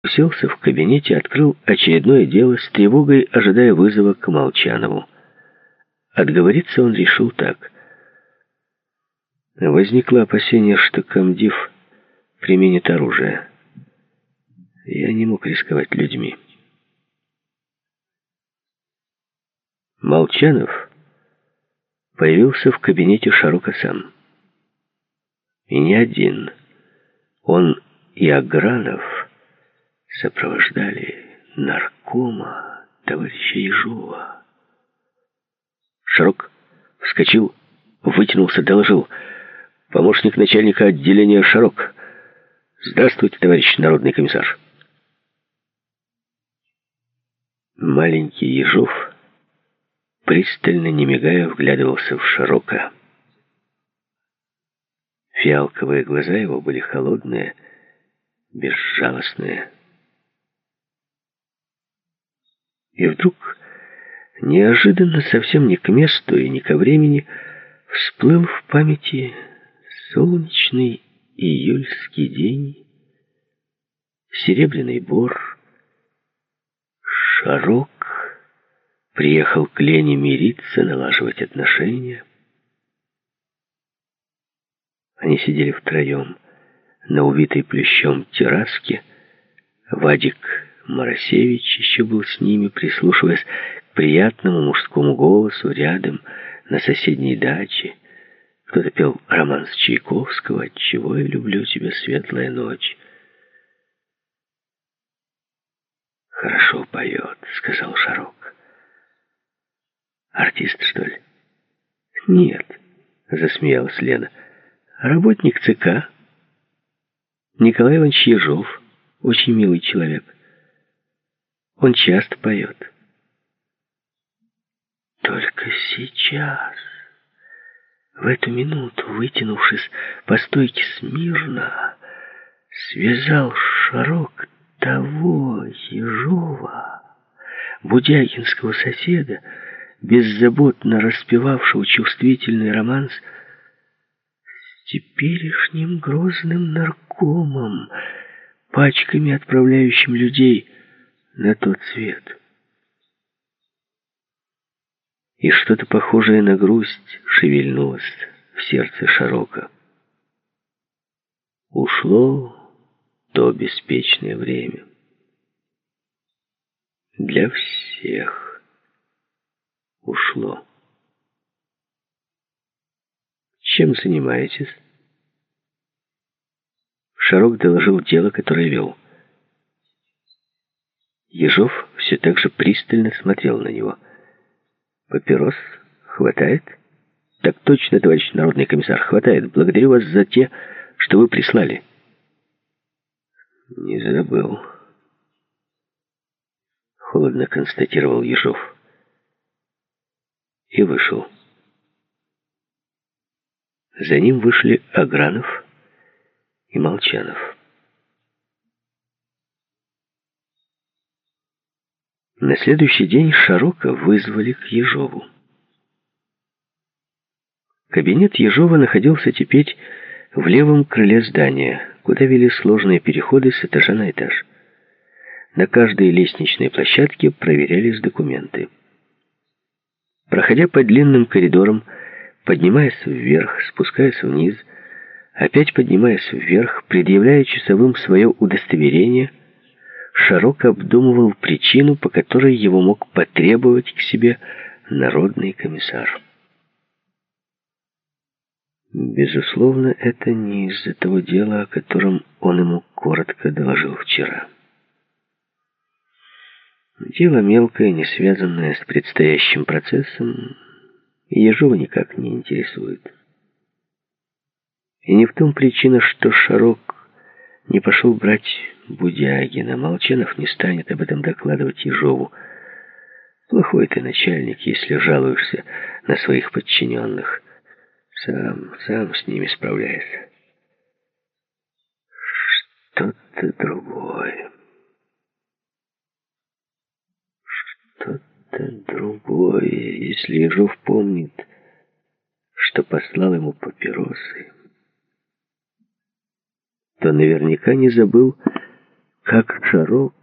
Уселся в кабинете, открыл очередное дело, с тревогой ожидая вызова к Молчанову. Отговориться он решил так. Возникло опасение, что комдив применит оружие. Я не мог рисковать людьми. Молчанов появился в кабинете Шарока сам. И не один. Он и Агранов сопровождали наркома товарища Ежова. Шарок вскочил, вытянулся, доложил: помощник начальника отделения Шарок. Здравствуйте, товарищ народный комиссар. Маленький Ежов, пристально, не мигая, вглядывался в Шарока. Фиалковые глаза его были холодные, безжалостные. И вдруг, неожиданно, совсем не к месту и не ко времени, всплыл в памяти солнечный июльский день, Серебряный Бор. Шарок приехал к Лене мириться, налаживать отношения. Они сидели втроем на увитой плющом терраске. Вадик Моросевич еще был с ними, прислушиваясь к приятному мужскому голосу рядом, на соседней даче. Кто-то пел романс Чайковского «Отчего я люблю тебя, светлая ночь». «Хорошо поет», — сказал Шарок. «Артист, что ли?» «Нет», — засмеялась Лена. «Работник ЦК. Николай Иванович Ежов. Очень милый человек. Он часто поет». Только сейчас, в эту минуту, вытянувшись по стойке смирно, связал Шарок того Ежова, будягинского соседа, беззаботно распевавшего чувствительный романс, с теперешним грозным наркомом, пачками отправляющим людей на тот свет. И что-то похожее на грусть шевельнулось в сердце Шарока. Ушло то беспечное время. Для всех ушло. Чем занимаетесь? Шарок доложил дело, которое вел. Ежов все так же пристально смотрел на него. Папирос хватает? Так точно, товарищ народный комиссар, хватает. Благодарю вас за те, что вы прислали. Не забыл. Холодно констатировал Ежов. И вышел. За ним вышли Агранов и Молчанов. На следующий день Шарока вызвали к Ежову. Кабинет Ежова находился теперь в левом крыле здания, куда вели сложные переходы с этажа на этаж. На каждой лестничной площадке проверялись документы. Проходя по длинным коридорам, поднимаясь вверх, спускаясь вниз, опять поднимаясь вверх, предъявляя часовым свое удостоверение, Шарок обдумывал причину, по которой его мог потребовать к себе народный комиссар. Безусловно, это не из-за того дела, о котором он ему коротко доложил вчера. Дело мелкое, не связанное с предстоящим процессом, Ежова никак не интересует. И не в том причина, что Шарок не пошел брать Будягина. Молчанов не станет об этом докладывать Ежову. Плохой ты начальник, если жалуешься на своих подчиненных. Сам с ними справляйся. Что-то другое. Что-то другое. Если Ежов помнит, что послал ему папиросы, то наверняка не забыл как широк